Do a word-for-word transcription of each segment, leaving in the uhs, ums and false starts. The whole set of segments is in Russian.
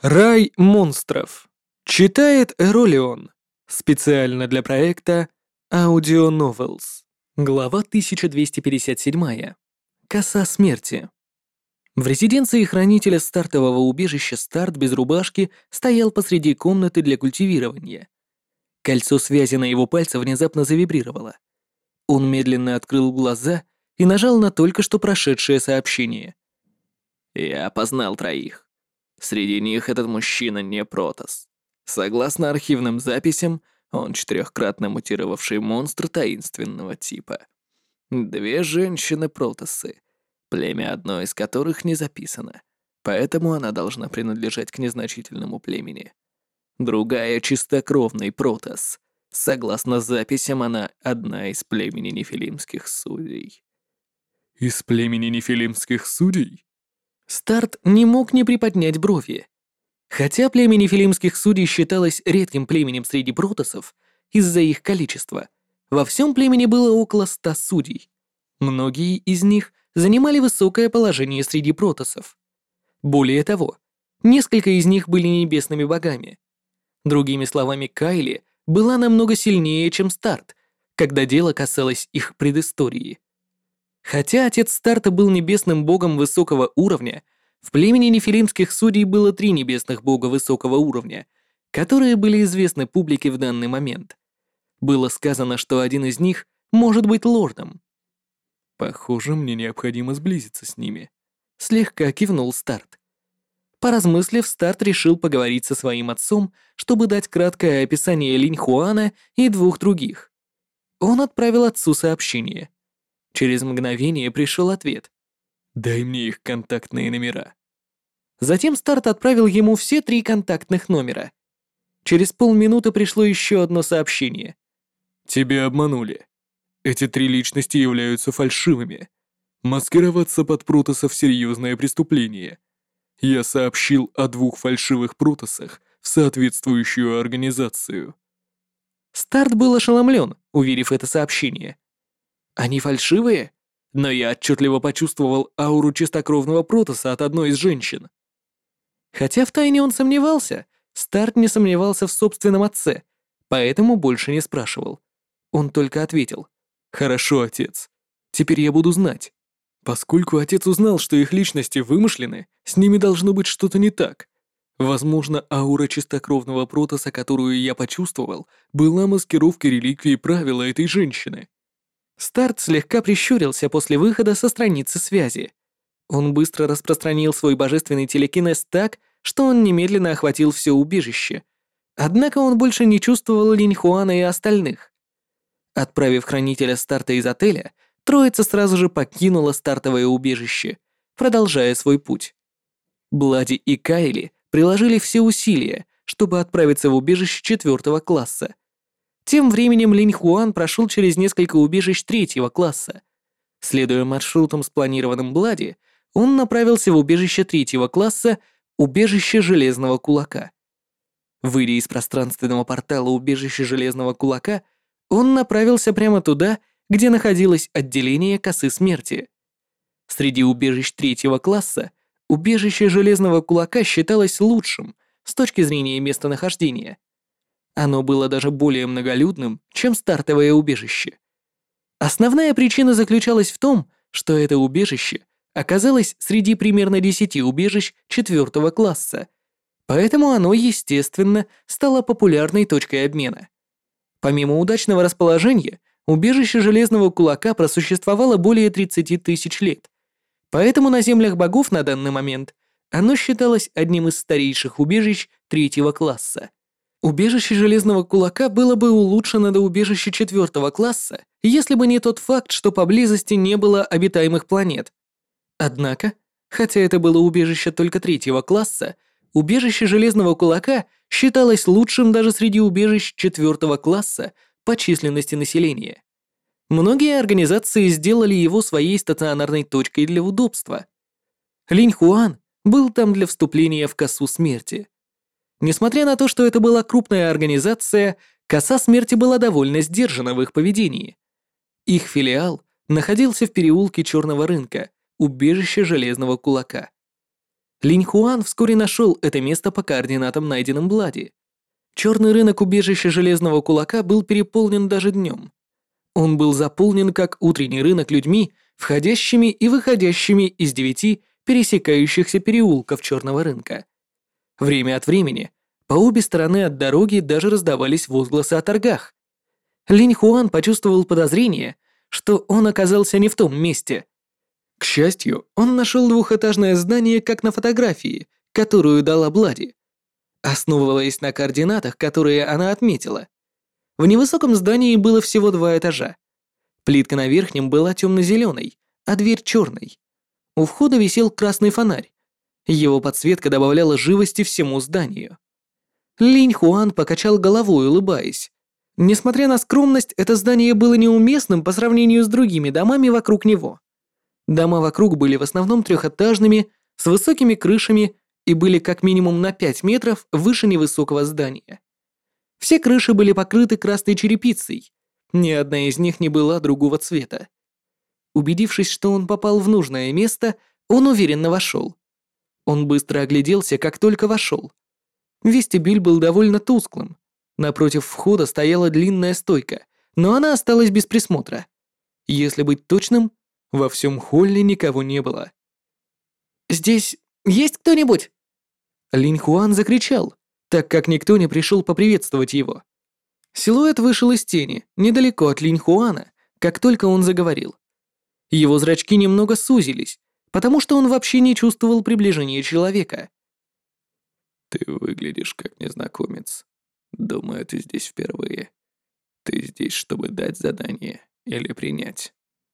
Рай монстров. Читает Эролион. Специально для проекта Audio Novels. Глава тысяча двести пятьдесят семь. Коса смерти. В резиденции хранителя стартового убежища Старт без рубашки стоял посреди комнаты для культивирования. Кольцо связи на его пальце внезапно завибрировало. Он медленно открыл глаза и нажал на только что прошедшее сообщение. «Я опознал троих. Среди них этот мужчина не Протосс. Согласно архивным записям, он четырехкратно мутировавший монстр таинственного типа. Две женщины-протоссы, племя одной из которых не записано, поэтому она должна принадлежать к незначительному племени. Другая — чистокровный Протосс. Согласно записям, она одна из племени нефилимских судей». «Из племени нефилимских судей?» Старт не мог не приподнять брови. Хотя племя нефилимских судей считалось редким племенем среди протоссов из-за их количества, во всем племени было около ста судей. Многие из них занимали высокое положение среди протоссов. Более того, несколько из них были небесными богами. Другими словами, Кайли была намного сильнее, чем Старт, когда дело касалось их предыстории. Хотя отец Старта был небесным богом высокого уровня, в племени нефилимских судей было три небесных бога высокого уровня, которые были известны публике в данный момент. Было сказано, что один из них может быть лордом. «Похоже, мне необходимо сблизиться с ними», — слегка кивнул Старт. Поразмыслив, Старт решил поговорить со своим отцом, чтобы дать краткое описание Линьхуана и двух других. Он отправил отцу сообщение. Через мгновение пришел ответ. «Дай мне их контактные номера». Затем Старт отправил ему все три контактных номера. Через полминуты пришло еще одно сообщение. «Тебя обманули. Эти три личности являются фальшивыми. Маскироваться под протоссов — серьезное преступление. Я сообщил о двух фальшивых протоссах в соответствующую организацию». Старт был ошеломлен, увидев это сообщение. «Они фальшивые? Но я отчетливо почувствовал ауру чистокровного протосса от одной из женщин». Хотя втайне он сомневался, Старт не сомневался в собственном отце, поэтому больше не спрашивал. Он только ответил: «Хорошо, отец. Теперь я буду знать. Поскольку отец узнал, что их личности вымышлены, с ними должно быть что-то не так. Возможно, аура чистокровного протосса, которую я почувствовал, была маскировкой реликвии правила этой женщины». Старт слегка прищурился после выхода со страницы связи. Он быстро распространил свой божественный телекинез так, что он немедленно охватил все убежище. Однако он больше не чувствовал Линьхуана и остальных. Отправив хранителя Старта из отеля, троица сразу же покинула стартовое убежище, продолжая свой путь. Блади и Кайли приложили все усилия, чтобы отправиться в убежище четвертого класса. Тем временем Линьхуан прошел через несколько убежищ третьего класса. Следуя маршрутам, спланированным Блади, он направился в убежище третьего класса, убежище Железного Кулака. Выйдя из пространственного портала убежища Железного Кулака, он направился прямо туда, где находилось отделение Косы Смерти. Среди убежищ третьего класса убежище Железного Кулака считалось лучшим с точки зрения местонахождения. Оно было даже более многолюдным, чем стартовое убежище. Основная причина заключалась в том, что это убежище оказалось среди примерно десяти убежищ четвертого класса, поэтому оно, естественно, стало популярной точкой обмена. Помимо удачного расположения, убежище Железного Кулака просуществовало более тридцати тысяч лет, поэтому на землях богов на данный момент оно считалось одним из старейших убежищ третьего класса. Убежище Железного Кулака было бы улучшено до убежища четвертого класса, если бы не тот факт, что поблизости не было обитаемых планет. Однако, хотя это было убежище только третьего класса, убежище Железного Кулака считалось лучшим даже среди убежищ четвертого класса по численности населения. Многие организации сделали его своей стационарной точкой для удобства. Линьхуан был там для вступления в Косу Смерти. Несмотря на то, что это была крупная организация, Коса Смерти была довольно сдержана в их поведении. Их филиал находился в переулке Черного рынка, убежище Железного Кулака. Линь Хуан вскоре нашел это место по координатам, найденным Блади. Черный рынок убежища Железного Кулака был переполнен даже днем. Он был заполнен как утренний рынок людьми, входящими и выходящими из девяти пересекающихся переулков Черного рынка. Время от времени по обе стороны от дороги даже раздавались возгласы о торгах. Линь Хуан почувствовал подозрение, что он оказался не в том месте. К счастью, он нашел двухэтажное здание, как на фотографии, которую дала Блади, основываясь на координатах, которые она отметила. В невысоком здании было всего два этажа. Плитка на верхнем была темно-зеленой, а дверь черной. У входа висел красный фонарь. Его подсветка добавляла живости всему зданию. Линь Хуан покачал головой, улыбаясь. Несмотря на скромность, это здание было неуместным по сравнению с другими домами вокруг него. Дома вокруг были в основном трехэтажными, с высокими крышами и были как минимум на пять метров выше невысокого здания. Все крыши были покрыты красной черепицей, ни одна из них не была другого цвета. Убедившись, что он попал в нужное место, он уверенно вошел. Он быстро огляделся, как только вошел. Вестибюль был довольно тусклым. Напротив входа стояла длинная стойка, но она осталась без присмотра. Если быть точным, во всем холле никого не было. «Здесь есть кто-нибудь?» Линь Хуан закричал, так как никто не пришел поприветствовать его. Силуэт вышел из тени, недалеко от Линь Хуана, как только он заговорил. Его зрачки немного сузились, потому что он вообще не чувствовал приближения человека. «Ты выглядишь как незнакомец. Думаю, ты здесь впервые. Ты здесь, чтобы дать задание или принять».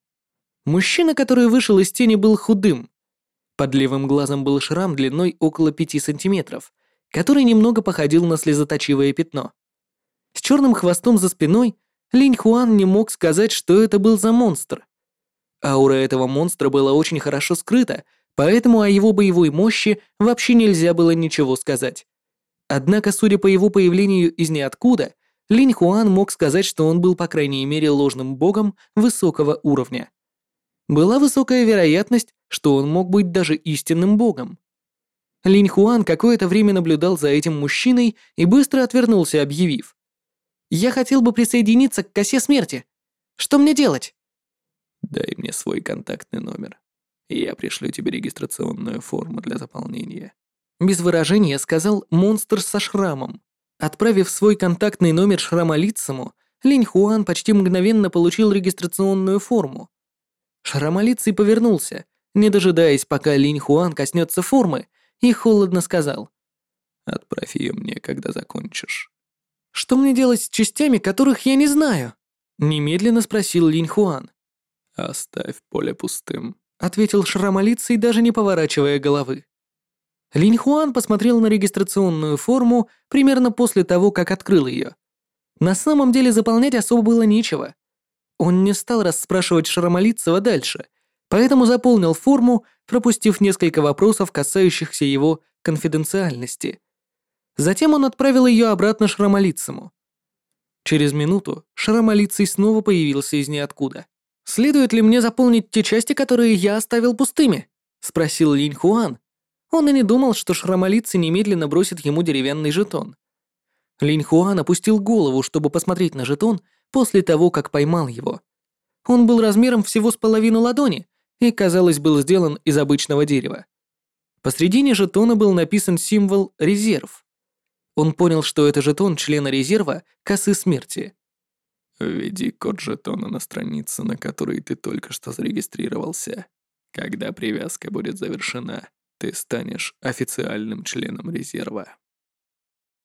Мужчина, который вышел из тени, был худым. Под левым глазом был шрам длиной около пяти сантиметров, который немного походил на слезоточивое пятно. С черным хвостом за спиной Линь Хуан не мог сказать, что это был за монстр. Аура этого монстра была очень хорошо скрыта, поэтому о его боевой мощи вообще нельзя было ничего сказать. Однако, судя по его появлению из ниоткуда, Линь Хуан мог сказать, что он был по крайней мере ложным богом высокого уровня. Была высокая вероятность, что он мог быть даже истинным богом. Линь Хуан какое-то время наблюдал за этим мужчиной и быстро отвернулся, объявив: «Я хотел бы присоединиться к косе смерти. Что мне делать?» «Дай мне свой контактный номер, и я пришлю тебе регистрационную форму для заполнения». Без выражения сказал монстр со шрамом. Отправив свой контактный номер Шрамолицому, Линь Хуан почти мгновенно получил регистрационную форму. Шрамолицый повернулся, не дожидаясь, пока Линь Хуан коснется формы, и холодно сказал: «Отправь ее мне, когда закончишь». «Что мне делать с частями, которых я не знаю?» Немедленно спросил Линь Хуан. «Оставь поле пустым», — ответил Шрамолицый, даже не поворачивая головы. Линь Хуан посмотрел на регистрационную форму примерно после того, как открыл ее. На самом деле заполнять особо было нечего. Он не стал расспрашивать Шрамолицего дальше, поэтому заполнил форму, пропустив несколько вопросов, касающихся его конфиденциальности. Затем он отправил ее обратно Шрамолицему. Через минуту Шрамолицый снова появился из ниоткуда. «Следует ли мне заполнить те части, которые я оставил пустыми?» — спросил Линь Хуан. Он и не думал, что Шрамолицый немедленно бросит ему деревянный жетон. Линь Хуан опустил голову, чтобы посмотреть на жетон после того, как поймал его. Он был размером всего с половину ладони и, казалось, был сделан из обычного дерева. Посредине жетона был написан символ «Резерв». Он понял, что это жетон члена резерва косы смерти. «Введи код жетона на странице, на которой ты только что зарегистрировался. Когда привязка будет завершена, ты станешь официальным членом резерва».